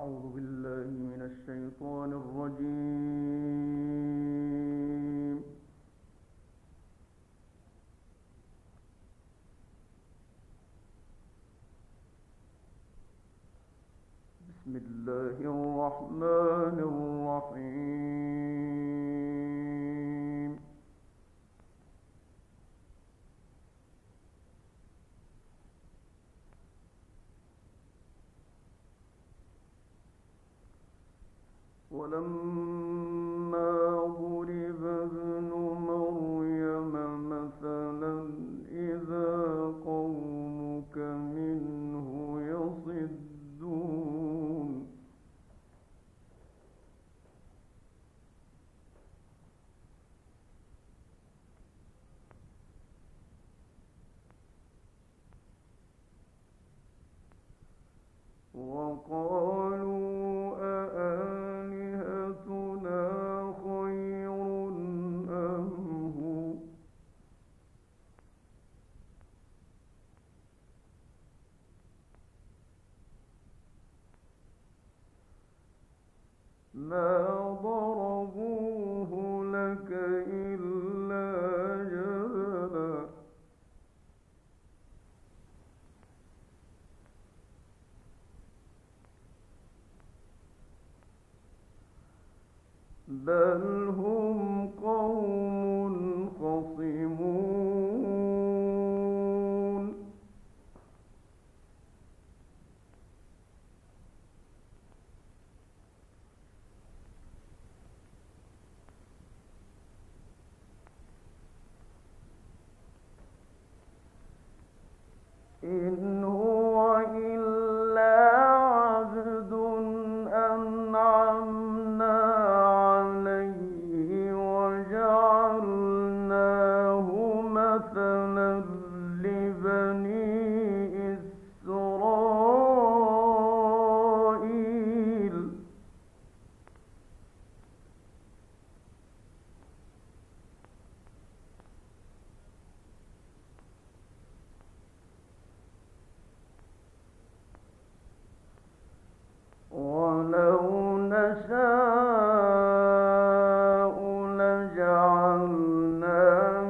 أعوذ بالله من الشيطان الرجيم. بسم الله الرحمن الرحيم. ولما ضرب ابن مريم مثلا إذا قومك منه يصدون وقالوا أآلهتنا خير أم هو ما ضربوه لك إلا جدلا بل هم قوم خصمون إن هو إلا عبد أنعمنا عليه وجعلناه مثلا لبني إسرائيل ولو نشاء لجعلنا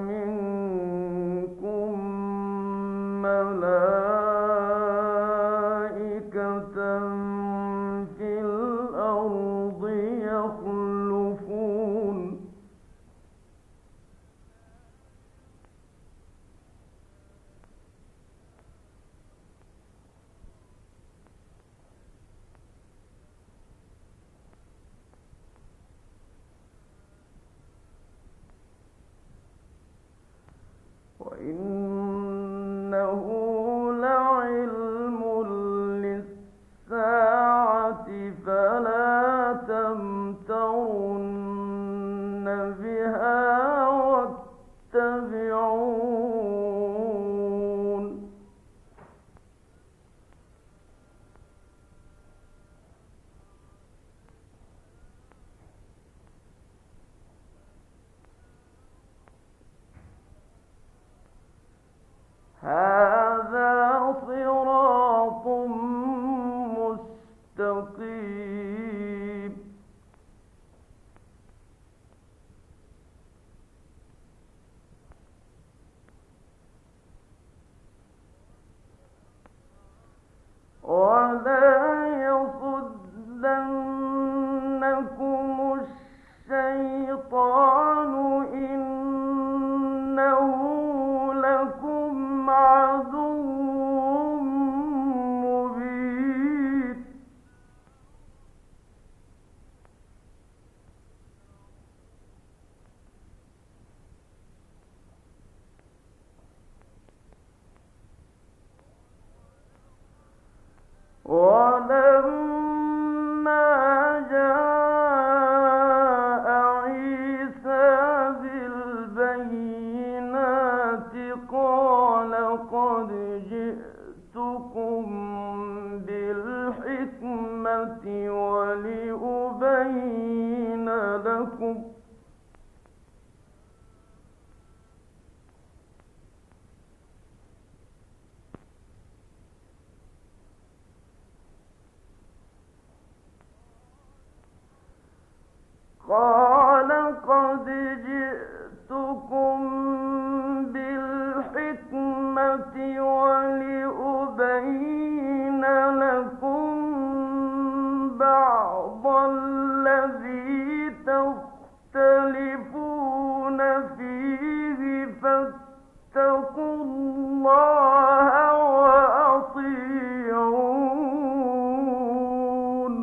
منكم ملائكة في الأرض يخلفون وإنه لعلم للساعة فلا تمترن بها واتبعون هذا صراط مستقيم ولا يصدنكم الشيطان إنه لكم عدو مبين ولما جاء عيسى بالبينات قال قد جئتكم بالحكمة ولأبين لكم قال قد جئتكم بالحكمة ولأبين لكم بعض الذي تختلفون فيه فاتقوا الله وأطيعون.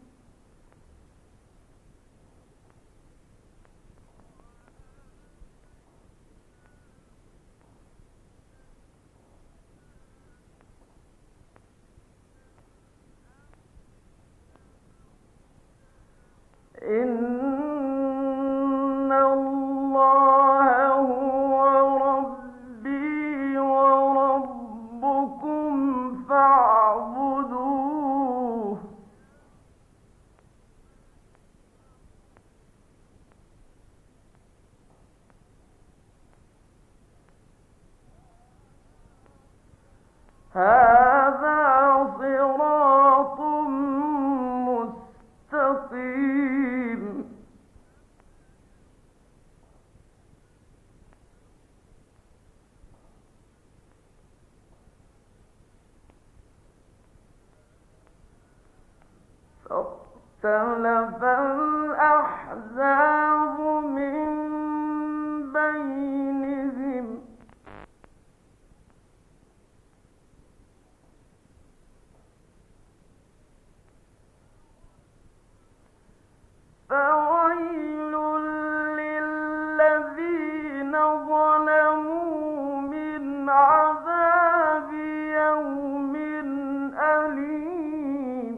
إن الله هو ربي وربكم فاعبدوه. هذا صراط مستقيم. فاختلف الأحزاب من بينهم فويل للذين ظلموا من عذاب يوم أليم.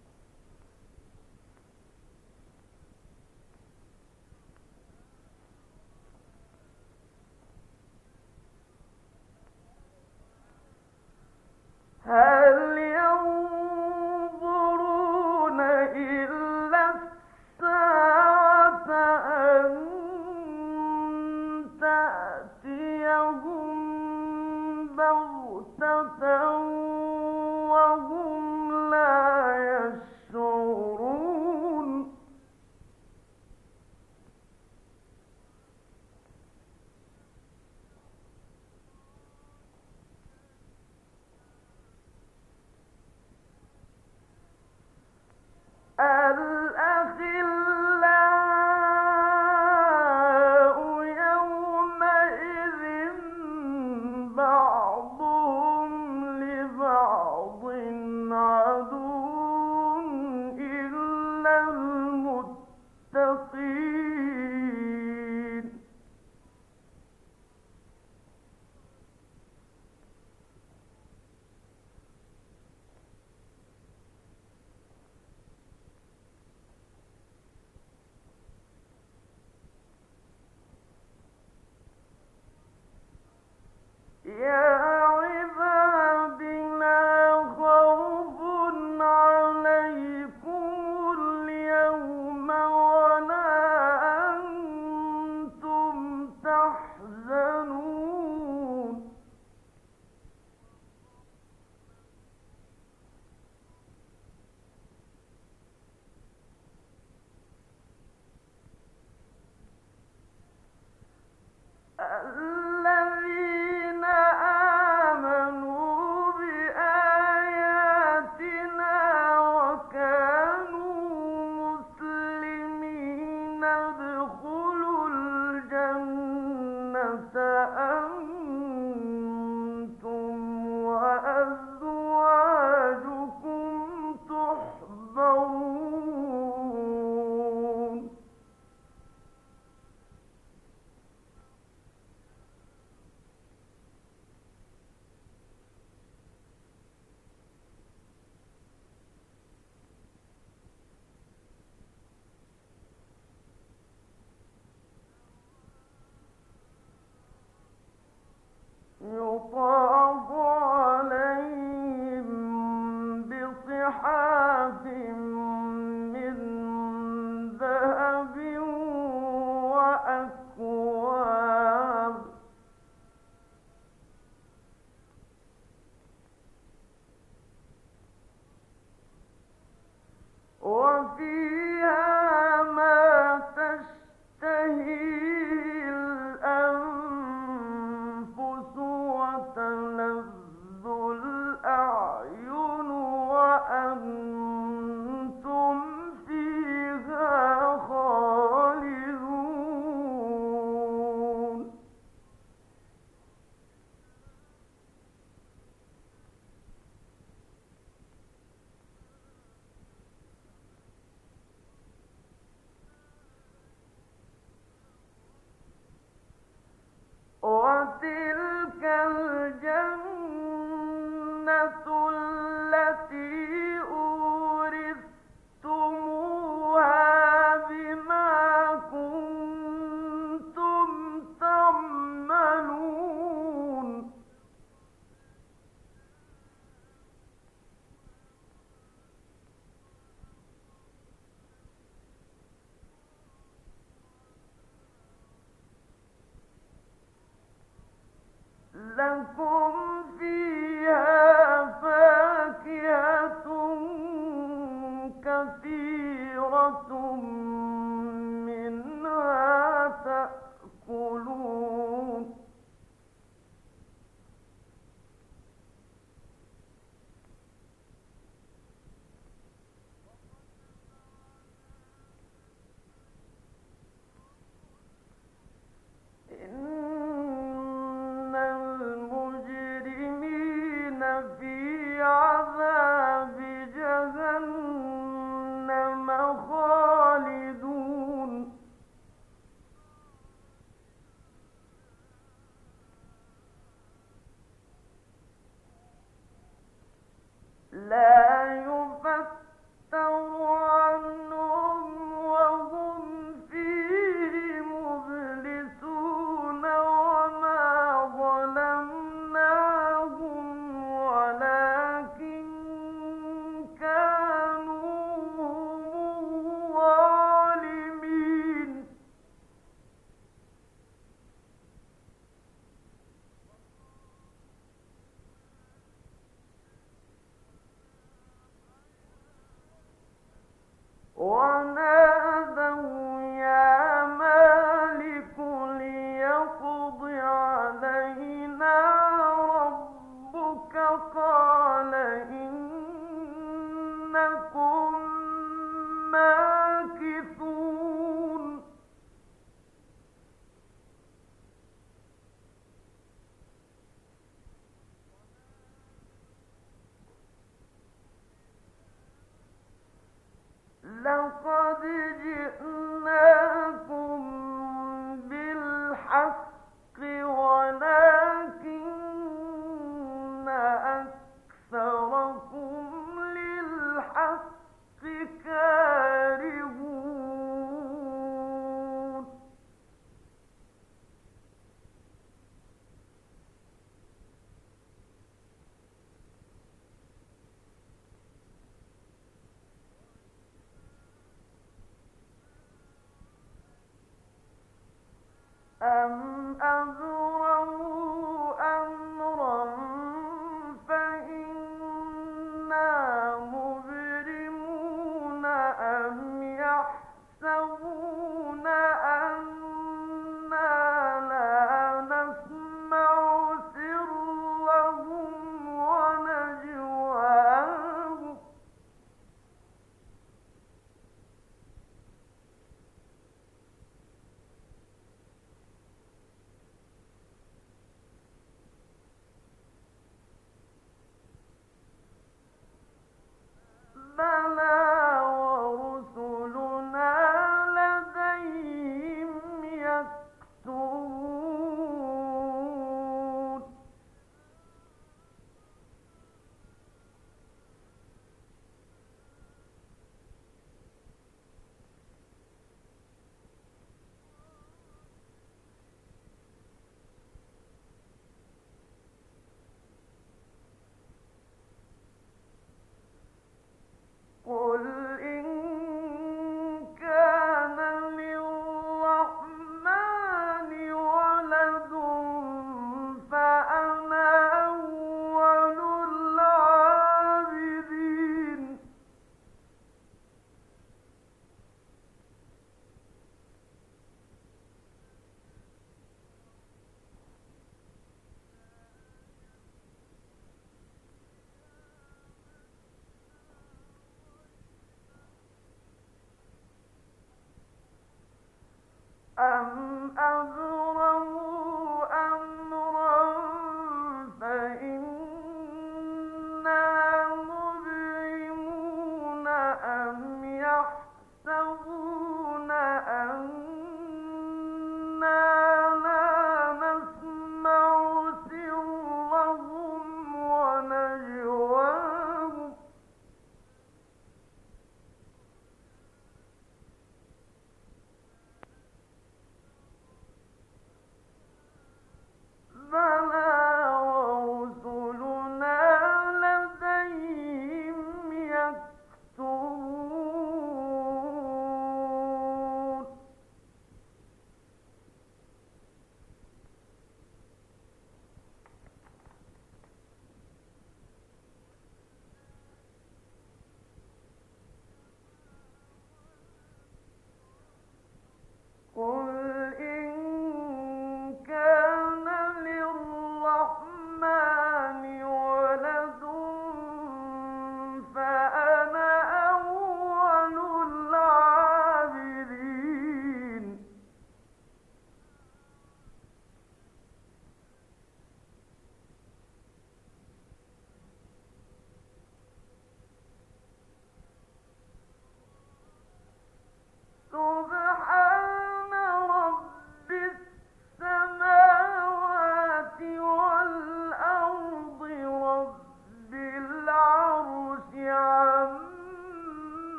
هل ينظرون إلا الساعة أن تأتيهم بغتة وهم لا يشعرون. الأخلاء يومئذ بعضهم لبعض عدو إلا المتقين. يا عباد لا خوف عليكم اليوم ولا أنتم تحزنون. الذين آمنوا بآياتنا وكانوا مسلمين ادخلوا الجنة أنتم وأزواجكم تحبرون. يطاف عليهم بصحاف من ذهب وأكواب وفيها ما عذاب جهنم خالدون لا يفتر عنهم وهم فيه مبلسون وما ظلمناهم ولكن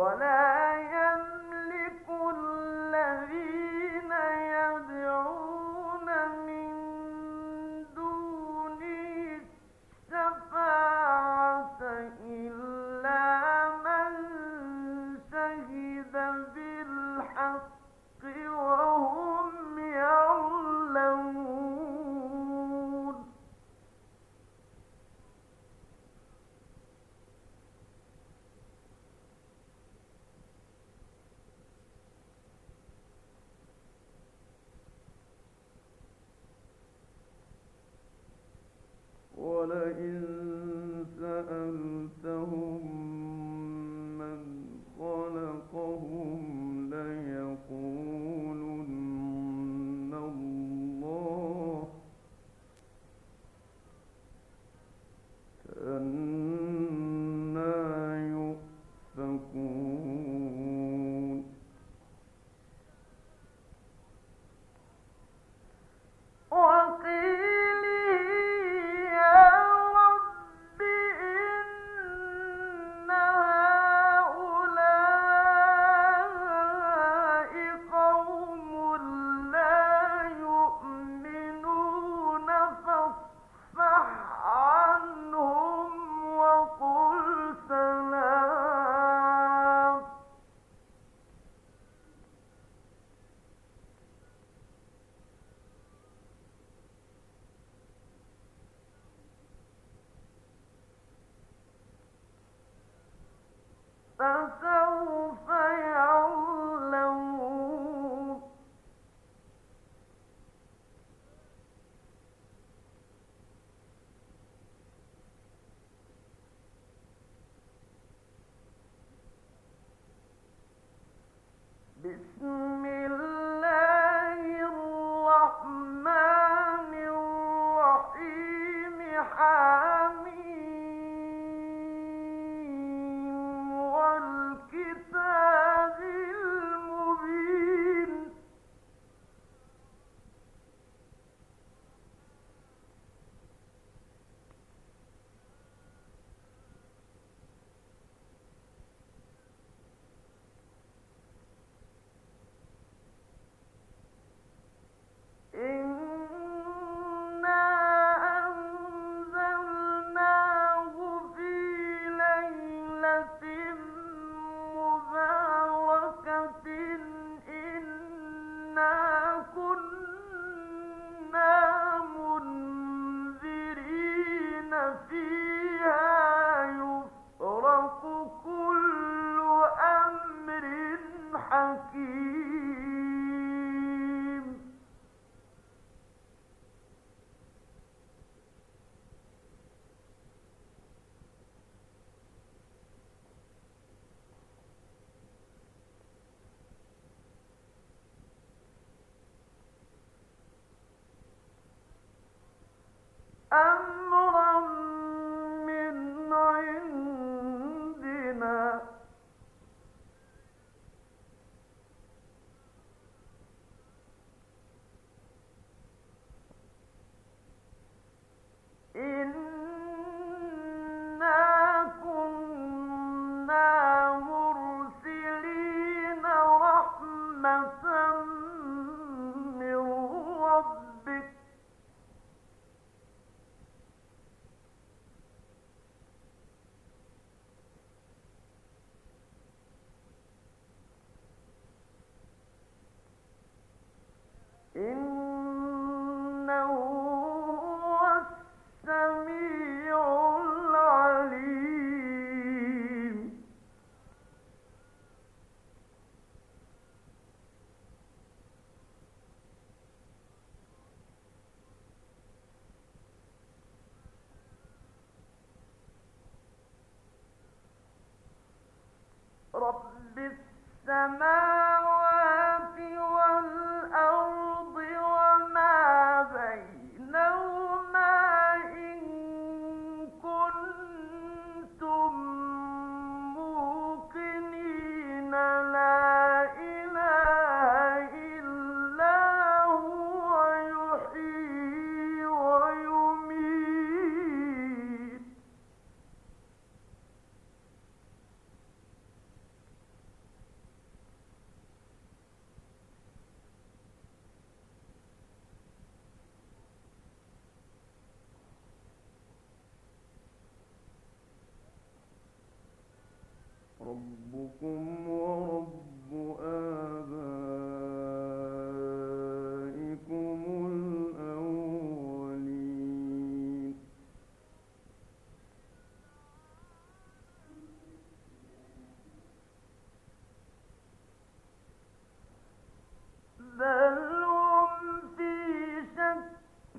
ولا يملك الذين يدعون من دونه الشفاعة إلا من شهد بالحق وهم يعلمون ولئن سألتهم من خلقهم ليقولن الله فأنى يؤفكون وقيله يا رب إن هؤلاء قوم لا يؤمنون فاصفح عنهم وقل سلام فسوف يعلمون بسم الله الرحمن الرحيم حميم والكتاب المبين إنا أنزلناه في ليلة مباركة إنا كنا منذرين فيها يفرق كل أمر حكيم أمرا من عندنا إنا كنا مرسلين رحمة من ربك إنه هو السميع العليم رب السماوات والأرض وما بينهما إن كنتم موقنين لا إله إلا هو يحيي ويميت ربكم ورب آبائكم الأولين بل هم في شك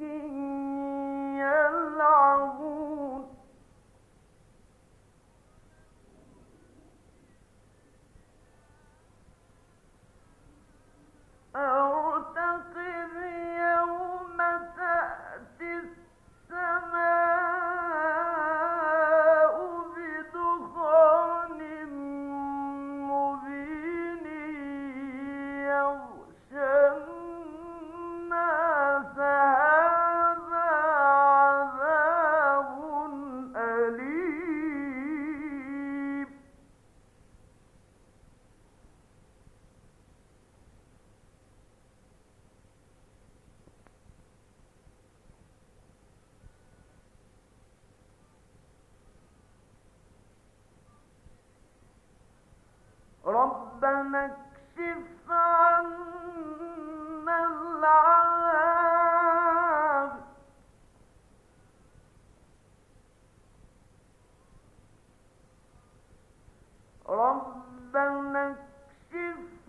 يلعبون أرتقب يوم تأتي السماء بدخان مبين يغشى الناس هذا عذاب أليم ربنا اكشف عنا العذاب ربنا اكشف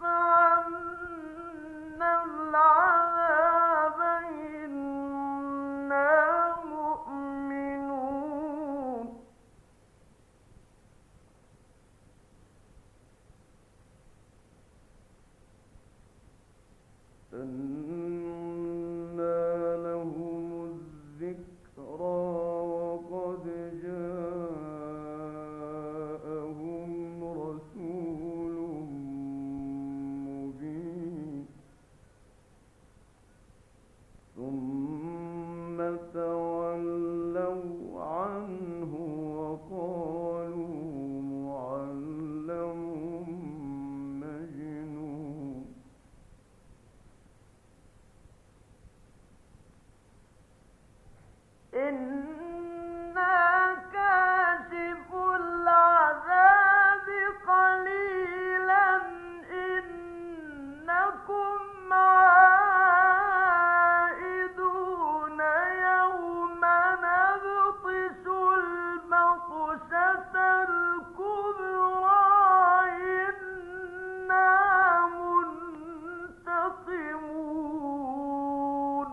عنا العذاب إنا مؤمنون أنى لهم الذكرى وقد جاءهم رسول مبين ثم تولوا عنه وقالوا معلم مجنون إنا كاشف العذاب قليلا إنكم عائدون يوم نبطش البطشة الكبرى إنا منتقمون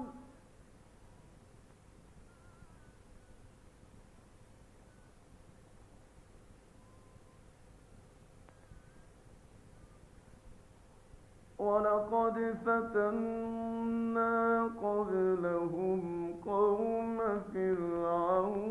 ولقد فتنا قبلهم قوم فرعون